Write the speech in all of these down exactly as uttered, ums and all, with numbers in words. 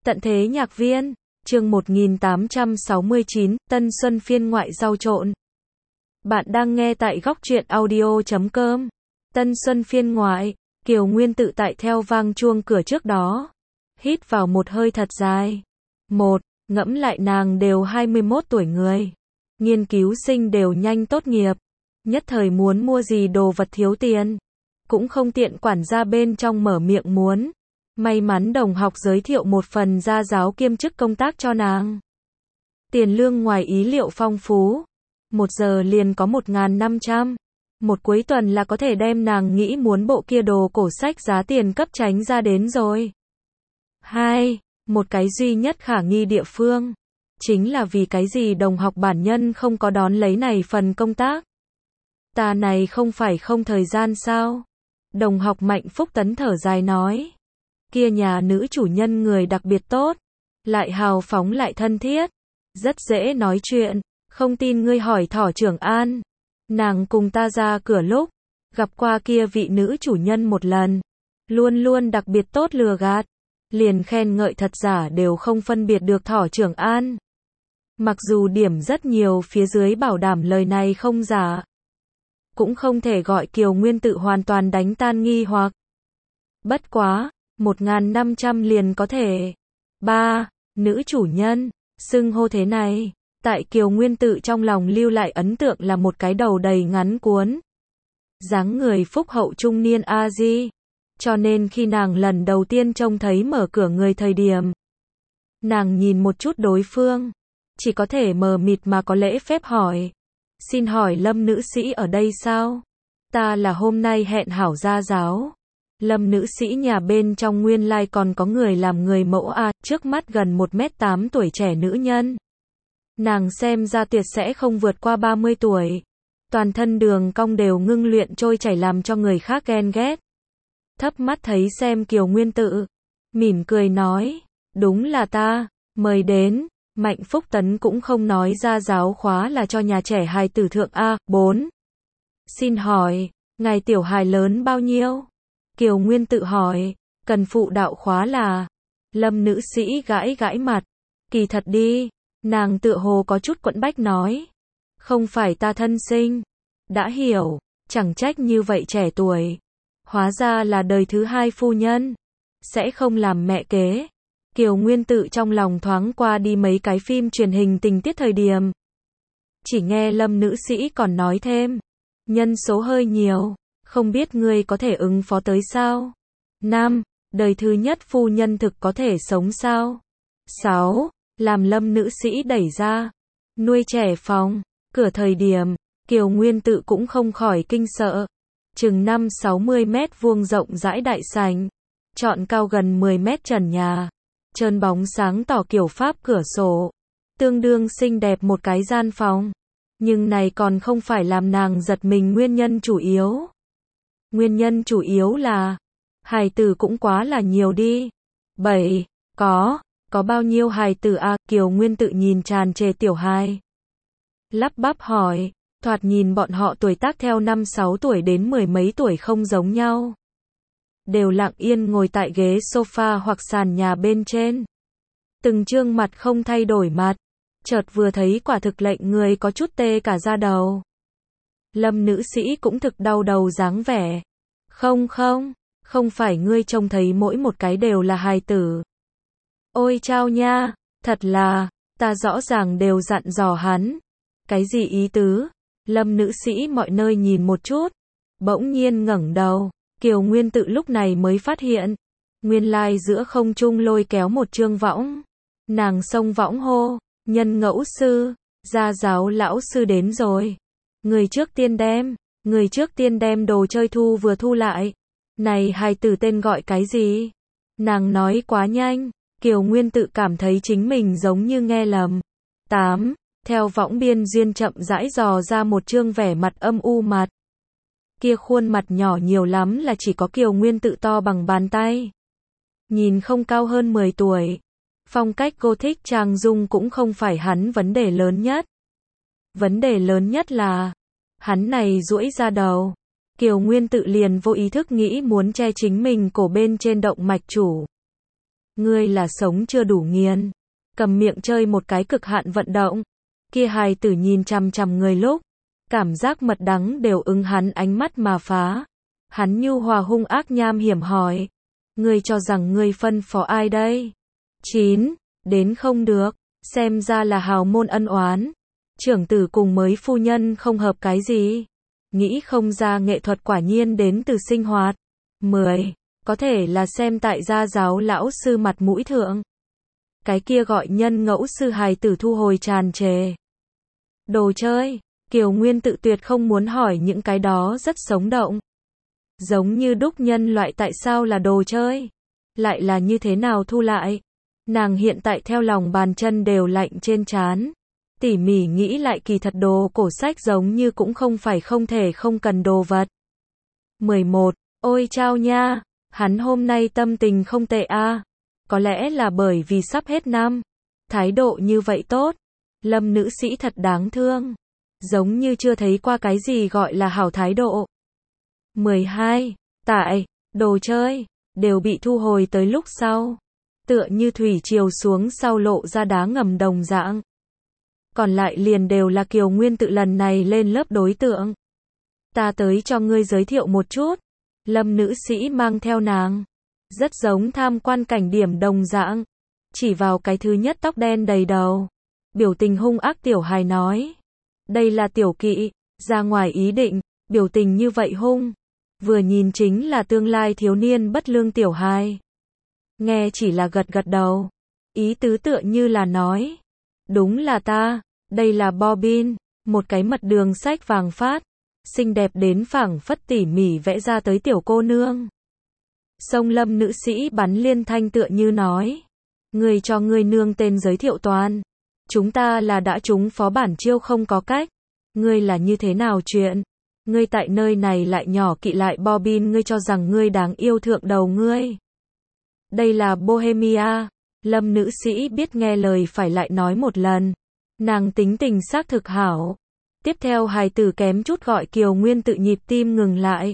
Tận thế nhạc viên, chương một nghìn tám trăm sáu mươi chín, Tân Xuân phiên ngoại rau trộn. Bạn đang nghe tại góc truyện audio chấm com. Tân Xuân phiên ngoại, Kiều Nguyên tự tại theo vang chuông cửa trước đó. Hít vào một hơi thật dài. Một, ngẫm lại nàng đều hai mươi mốt tuổi người. Nghiên cứu sinh đều nhanh tốt nghiệp. Nhất thời muốn mua gì đồ vật thiếu tiền. Cũng không tiện quản gia bên trong mở miệng muốn. May mắn đồng học giới thiệu một phần gia giáo kiêm chức công tác cho nàng. Tiền lương ngoài ý liệu phong phú. Một giờ liền có một nghìn năm trăm. Một cuối tuần là có thể đem nàng nghĩ muốn bộ kia đồ cổ sách giá tiền cấp tránh ra đến rồi. Hai, một cái duy nhất khả nghi địa phương. Chính là vì cái gì đồng học bản nhân không có đón lấy này phần công tác. Ta này không phải không thời gian sao? Đồng học Mạnh Phúc Tấn thở dài nói. Kia nhà nữ chủ nhân người đặc biệt tốt, lại hào phóng lại thân thiết, rất dễ nói chuyện, không tin ngươi hỏi Thỏ Trưởng An. Nàng cùng ta ra cửa lúc, gặp qua kia vị nữ chủ nhân một lần, luôn luôn đặc biệt tốt lừa gạt, liền khen ngợi thật giả đều không phân biệt được Thỏ Trưởng An. Mặc dù điểm rất nhiều phía dưới bảo đảm lời này không giả, cũng không thể gọi Kiều Nguyên tự hoàn toàn đánh tan nghi hoặc. Bất quá, một nghìn năm trăm liền có thể. Ba, nữ chủ nhân, xưng hô thế này, tại Kiều Nguyên tự trong lòng lưu lại ấn tượng là một cái đầu đầy ngắn cuốn. Dáng người phúc hậu trung niên A-di. Cho nên khi nàng lần đầu tiên trông thấy mở cửa người thời điểm, nàng nhìn một chút đối phương, chỉ có thể mờ mịt mà có lễ phép hỏi. Xin hỏi Lâm nữ sĩ ở đây sao? Ta là hôm nay hẹn hảo gia giáo. Lâm nữ sĩ nhà bên trong nguyên lai like còn có người làm người mẫu a, à, trước mắt gần một mét tám tuổi trẻ nữ nhân. Nàng xem ra tuyệt sẽ không vượt qua ba mươi tuổi. Toàn thân đường cong đều ngưng luyện trôi chảy làm cho người khác ghen ghét. Thấp mắt thấy xem Kiều Nguyên tự, mỉm cười nói, đúng là ta, mời đến. Mạnh Phúc Tấn cũng không nói ra giáo khóa là cho nhà trẻ hài tử thượng A. Bốn. Xin hỏi, ngài tiểu hài lớn bao nhiêu? Kiều Nguyên tự hỏi, cần phụ đạo khóa là? Lâm nữ sĩ gãi gãi mặt. Kỳ thật đi, nàng tựa hồ có chút quẫn bách nói. Không phải ta thân sinh. Đã hiểu, chẳng trách như vậy trẻ tuổi. Hóa ra là đời thứ hai phu nhân. Sẽ không làm mẹ kế. Kiều Nguyên tự trong lòng thoáng qua đi mấy cái phim truyền hình tình tiết thời điểm. Chỉ nghe Lâm nữ sĩ còn nói thêm. Nhân số hơi nhiều. Không biết ngươi có thể ứng phó tới sao? Năm, đời thứ nhất phu nhân thực có thể sống sao? Sáu, làm Lâm nữ sĩ đẩy ra. Nuôi trẻ phòng. Cửa thời điểm, Kiều Nguyên tự cũng không khỏi kinh sợ. Chừng năm sáu mươi mét vuông rộng rãi đại sảnh. Trọn cao gần mười mét trần nhà. Trơn bóng sáng tỏ kiểu Pháp cửa sổ. Tương đương xinh đẹp một cái gian phòng. Nhưng này còn không phải làm nàng giật mình nguyên nhân chủ yếu. Nguyên nhân chủ yếu là, hài tử cũng quá là nhiều đi. Bảy, có, có bao nhiêu hài tử à? Kiều Nguyên tự nhìn tràn trề tiểu hài. Lắp bắp hỏi, thoạt nhìn bọn họ tuổi tác theo năm sáu tuổi đến mười mấy tuổi không giống nhau. Đều lặng yên ngồi tại ghế sofa hoặc sàn nhà bên trên. Từng trương mặt không thay đổi mặt. Chợt vừa thấy quả thực lệnh người có chút tê cả da đầu. Lâm nữ sĩ cũng thực đau đầu dáng vẻ. Không không, không phải ngươi trông thấy mỗi một cái đều là hài tử. Ôi chao nha, thật là, ta rõ ràng đều dặn dò hắn. Cái gì ý tứ? Lâm nữ sĩ mọi nơi nhìn một chút. Bỗng nhiên ngẩng đầu. Kiều Nguyên tự lúc này mới phát hiện. Nguyên lai giữa không trung lôi kéo một chương võng. Nàng xông võng hô. Nhân ngẫu sư, gia giáo lão sư đến rồi. Người trước tiên đem, người trước tiên đem đồ chơi thu vừa thu lại. Này hài tử tên gọi cái gì? Nàng nói quá nhanh, Kiều Nguyên tự cảm thấy chính mình giống như nghe lầm. Tám, theo võng biên duyên chậm rãi dò ra một trương vẻ mặt âm u mặt. Kia khuôn mặt nhỏ nhiều lắm là chỉ có Kiều Nguyên tự to bằng bàn tay. Nhìn không cao hơn mười tuổi. Phong cách Gothic trang dung cũng không phải hắn vấn đề lớn nhất. Vấn đề lớn nhất là, hắn này duỗi ra đầu. Kiều Nguyên tự liền vô ý thức nghĩ muốn che chính mình cổ bên trên động mạch chủ. Ngươi là sống chưa đủ nghiền. Cầm miệng chơi một cái cực hạn vận động. Kia hài tử nhìn chằm chằm người lúc. Cảm giác mật đắng đều ứng hắn ánh mắt mà phá. Hắn nhu hòa hung ác nham hiểm hỏi. Ngươi cho rằng ngươi phân phó ai đây? chín. Đến không được. Xem ra là hào môn ân oán. Trưởng tử cùng mới phu nhân không hợp cái gì. Nghĩ không ra nghệ thuật quả nhiên đến từ sinh hoạt. mười. Có thể là xem tại gia giáo lão sư mặt mũi thượng. Cái kia gọi nhân ngẫu sư hài tử thu hồi tràn trề. Đồ chơi. Kiều Nguyên tự tuyệt không muốn hỏi những cái đó rất sống động. Giống như đúc nhân loại tại sao là đồ chơi? Lại là như thế nào thu lại? Nàng hiện tại theo lòng bàn chân đều lạnh trên trán. Tỉ mỉ nghĩ lại kỳ thật đồ cổ sách giống như cũng không phải không thể không cần đồ vật. mười một. Ôi chao nha, hắn hôm nay tâm tình không tệ a. À. Có lẽ là bởi vì sắp hết năm. Thái độ như vậy tốt. Lâm nữ sĩ thật đáng thương. Giống như chưa thấy qua cái gì gọi là hảo thái độ. mười hai. Tại, đồ chơi, đều bị thu hồi tới lúc sau. Tựa như thủy triều xuống sau lộ ra đá ngầm đồng dạng. Còn lại liền đều là Kiều Nguyên tự lần này lên lớp đối tượng. Ta tới cho ngươi giới thiệu một chút. Lâm nữ sĩ mang theo nàng. Rất giống tham quan cảnh điểm đồng dạng. Chỉ vào cái thứ nhất tóc đen đầy đầu. Biểu tình hung ác tiểu hài nói. Đây là tiểu kỵ, ra ngoài ý định, biểu tình như vậy hung. Vừa nhìn chính là tương lai thiếu niên bất lương tiểu hài. Nghe chỉ là gật gật đầu. Ý tứ tựa như là nói. Đúng là ta, đây là Bobbin, một cái mật đường sách vàng phát. Xinh đẹp đến phảng phất tỉ mỉ vẽ ra tới tiểu cô nương. Sông Lâm nữ sĩ bắn liên thanh tựa như nói. Người cho người nương tên giới thiệu toàn. Chúng ta là đã trúng phó bản chiêu không có cách. Ngươi là như thế nào chuyện? Ngươi tại nơi này lại nhỏ kỵ lại Bobbin, ngươi cho rằng ngươi đáng yêu thượng đầu ngươi. Đây là Bohemia. Lâm nữ sĩ biết nghe lời phải lại nói một lần. Nàng tính tình xác thực hảo. Tiếp theo hài tử kém chút gọi Kiều Nguyên tự nhịp tim ngừng lại.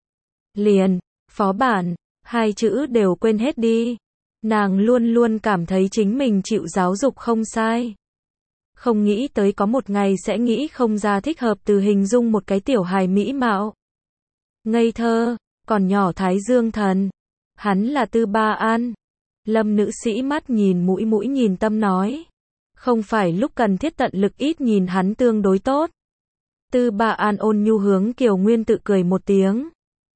Liền, phó bản, hai chữ đều quên hết đi. Nàng luôn luôn cảm thấy chính mình chịu giáo dục không sai. Không nghĩ tới có một ngày sẽ nghĩ không ra thích hợp từ hình dung một cái tiểu hài mỹ mạo. Ngây thơ, còn nhỏ Thái Dương thần. Hắn là Tư Ba An. Lâm nữ sĩ mắt nhìn mũi mũi nhìn tâm nói. Không phải lúc cần thiết tận lực ít nhìn hắn tương đối tốt. Tư Ba An ôn nhu hướng Kiều Nguyên tự cười một tiếng.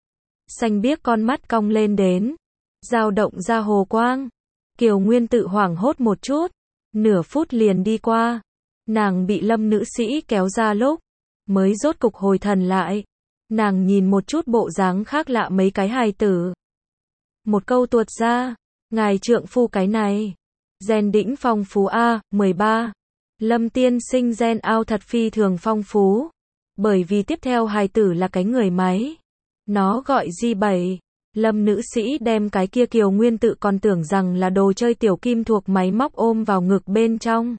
Xanh biếc con mắt cong lên đến. Dao động ra hồ quang. Kiều Nguyên tự hoảng hốt một chút. Nửa phút liền đi qua. Nàng bị Lâm nữ sĩ kéo ra lúc. Mới rốt cục hồi thần lại. Nàng nhìn một chút bộ dáng khác lạ mấy cái hài tử. Một câu tuột ra. Ngài trượng phu cái này. Gen đỉnh phong phú A, mười ba. Lâm tiên sinh gen ao thật phi thường phong phú. Bởi vì tiếp theo hài tử là cái người máy. Nó gọi G bảy. Lâm nữ sĩ đem cái kia Kiều Nguyên tự còn tưởng rằng là đồ chơi tiểu kim thuộc máy móc ôm vào ngực bên trong.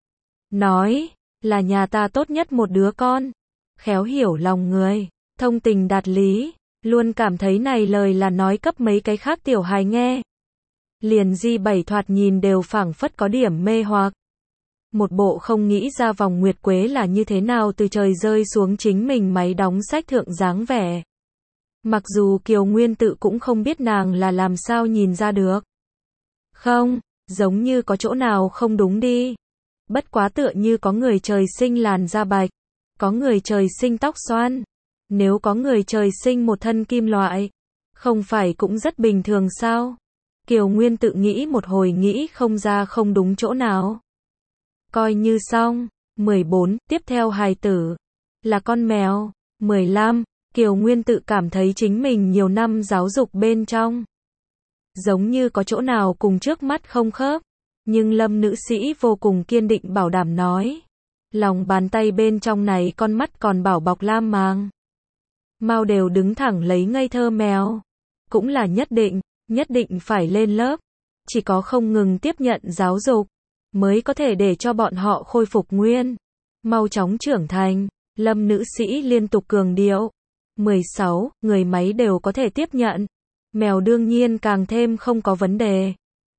Nói, là nhà ta tốt nhất một đứa con. Khéo hiểu lòng người, thông tình đạt lý, luôn cảm thấy này lời là nói cấp mấy cái khác tiểu hài nghe. Liền G bảy thoạt nhìn đều phảng phất có điểm mê hoặc. Một bộ không nghĩ ra vòng nguyệt quế là như thế nào từ trời rơi xuống chính mình máy đóng sách thượng dáng vẻ. Mặc dù Kiều Nguyên tự cũng không biết nàng là làm sao nhìn ra được. Không, giống như có chỗ nào không đúng đi. Bất quá tựa như có người trời sinh làn da bạch, có người trời sinh tóc xoăn. Nếu có người trời sinh một thân kim loại, không phải cũng rất bình thường sao? Kiều Nguyên tự nghĩ một hồi nghĩ không ra không đúng chỗ nào. Coi như xong. mười bốn. Tiếp theo hài tử là con mèo. mười lăm. Kiều Nguyên tự cảm thấy chính mình nhiều năm giáo dục bên trong. Giống như có chỗ nào cùng trước mắt không khớp. Nhưng Lâm nữ sĩ vô cùng kiên định bảo đảm nói. Lòng bàn tay bên trong này con mắt còn bảo bọc lam màng. Mao đều đứng thẳng lấy ngây thơ mèo. Cũng là nhất định, nhất định phải lên lớp. Chỉ có không ngừng tiếp nhận giáo dục, mới có thể để cho bọn họ khôi phục nguyên. Mau chóng trưởng thành. Lâm nữ sĩ liên tục cường điệu. mười sáu. Người máy đều có thể tiếp nhận. Mèo đương nhiên càng thêm không có vấn đề.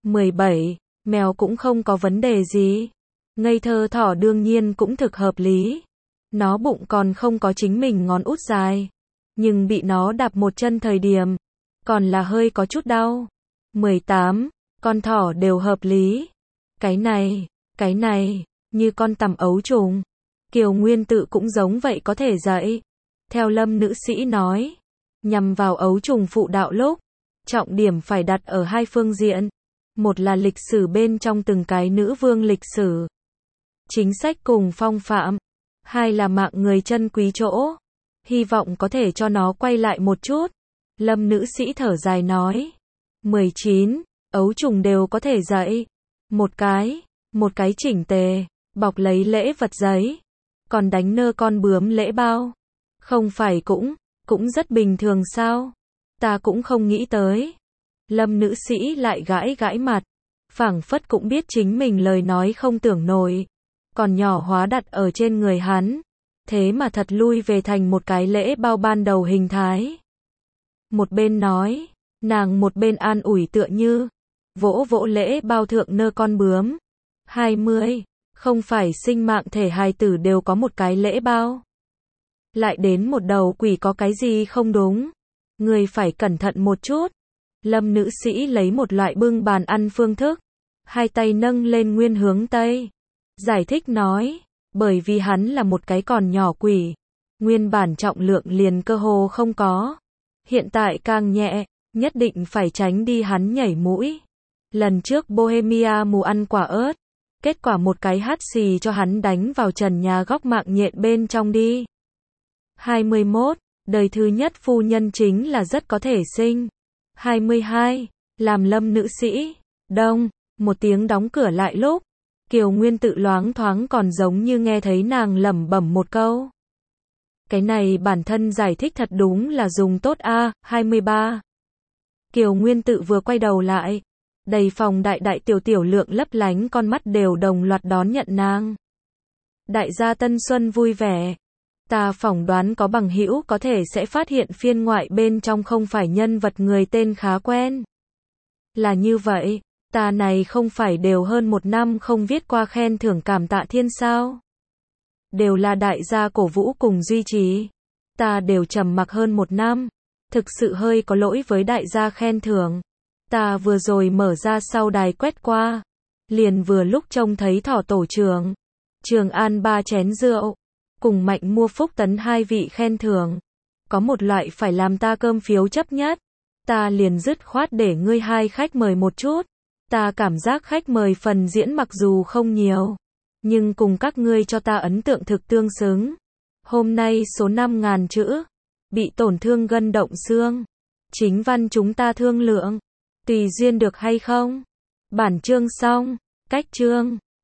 mười bảy. Mèo cũng không có vấn đề gì. Ngây thơ thỏ đương nhiên cũng thực hợp lý. Nó bụng còn không có chính mình ngón út dài. Nhưng bị nó đạp một chân thời điểm, còn là hơi có chút đau. mười tám. Con thỏ đều hợp lý. Cái này, cái này, như con tằm ấu trùng. Kiều Nguyên Tự cũng giống vậy có thể dạy. Theo Lâm nữ sĩ nói, nhằm vào ấu trùng phụ đạo lúc, trọng điểm phải đặt ở hai phương diện. Một là lịch sử bên trong từng cái nữ vương lịch sử, chính sách cùng phong phạm. Hai là mạng người chân quý chỗ. Hy vọng có thể cho nó quay lại một chút. Lâm nữ sĩ thở dài nói. mười chín. Ấu trùng đều có thể dạy. Một cái, một cái chỉnh tề, bọc lấy lễ vật giấy. Còn đánh nơ con bướm lễ bao. Không phải cũng, cũng rất bình thường sao? Ta cũng không nghĩ tới. Lâm nữ sĩ lại gãi gãi mặt. Phảng phất cũng biết chính mình lời nói không tưởng nổi. Còn nhỏ hóa đặt ở trên người hắn. Thế mà thật lui về thành một cái lễ bao ban đầu hình thái. Một bên nói, nàng một bên an ủi tựa như, vỗ vỗ lễ bao thượng nơ con bướm. hai mươi. Không phải sinh mạng thể hài tử đều có một cái lễ bao. Lại đến một đầu quỷ có cái gì không đúng. Người phải cẩn thận một chút. Lâm nữ sĩ lấy một loại bưng bàn ăn phương thức. Hai tay nâng lên nguyên hướng Tây. Giải thích nói, bởi vì hắn là một cái còn nhỏ quỷ. Nguyên bản trọng lượng liền cơ hồ không có. Hiện tại càng nhẹ, nhất định phải tránh đi hắn nhảy mũi. Lần trước Bohemia mù ăn quả ớt. Kết quả một cái hắt xì cho hắn đánh vào trần nhà góc mạng nhện bên trong đi. hai mươi mốt. Đời thứ nhất phu nhân chính là rất có thể sinh. hai mươi hai. Làm Lâm nữ sĩ. Đông. Một tiếng đóng cửa lại lúc. Kiều Nguyên Tự loáng thoáng còn giống như nghe thấy nàng lẩm bẩm một câu. Cái này bản thân giải thích thật đúng là dùng tốt a. hai mươi ba. Kiều Nguyên Tự vừa quay đầu lại. Đầy phòng đại đại tiểu tiểu lượng lấp lánh con mắt đều đồng loạt đón nhận nàng. Đại gia Tân Xuân vui vẻ. Ta phỏng đoán có bằng hữu có thể sẽ phát hiện phiên ngoại bên trong không phải nhân vật người tên khá quen. Là như vậy, ta này không phải đều hơn một năm không viết qua khen thưởng cảm tạ thiên sao. Đều là đại gia cổ vũ cùng duy trì. Ta đều trầm mặc hơn một năm. Thực sự hơi có lỗi với đại gia khen thưởng. Ta vừa rồi mở ra sau đài quét qua. Liền vừa lúc trông thấy thỏ tổ trưởng. Trường An ba chén rượu. Cùng Mạnh Mua Phúc Tấn hai vị khen thưởng. Có một loại phải làm ta cơm phiếu chấp nhất. Ta liền dứt khoát để ngươi hai khách mời một chút. Ta cảm giác khách mời phần diễn mặc dù không nhiều. Nhưng cùng các ngươi cho ta ấn tượng thực tương xứng. Hôm nay số năm ngàn chữ. Bị tổn thương gân động xương. Chính văn chúng ta thương lượng. Tùy duyên được hay không? Bản chương xong. Cách chương.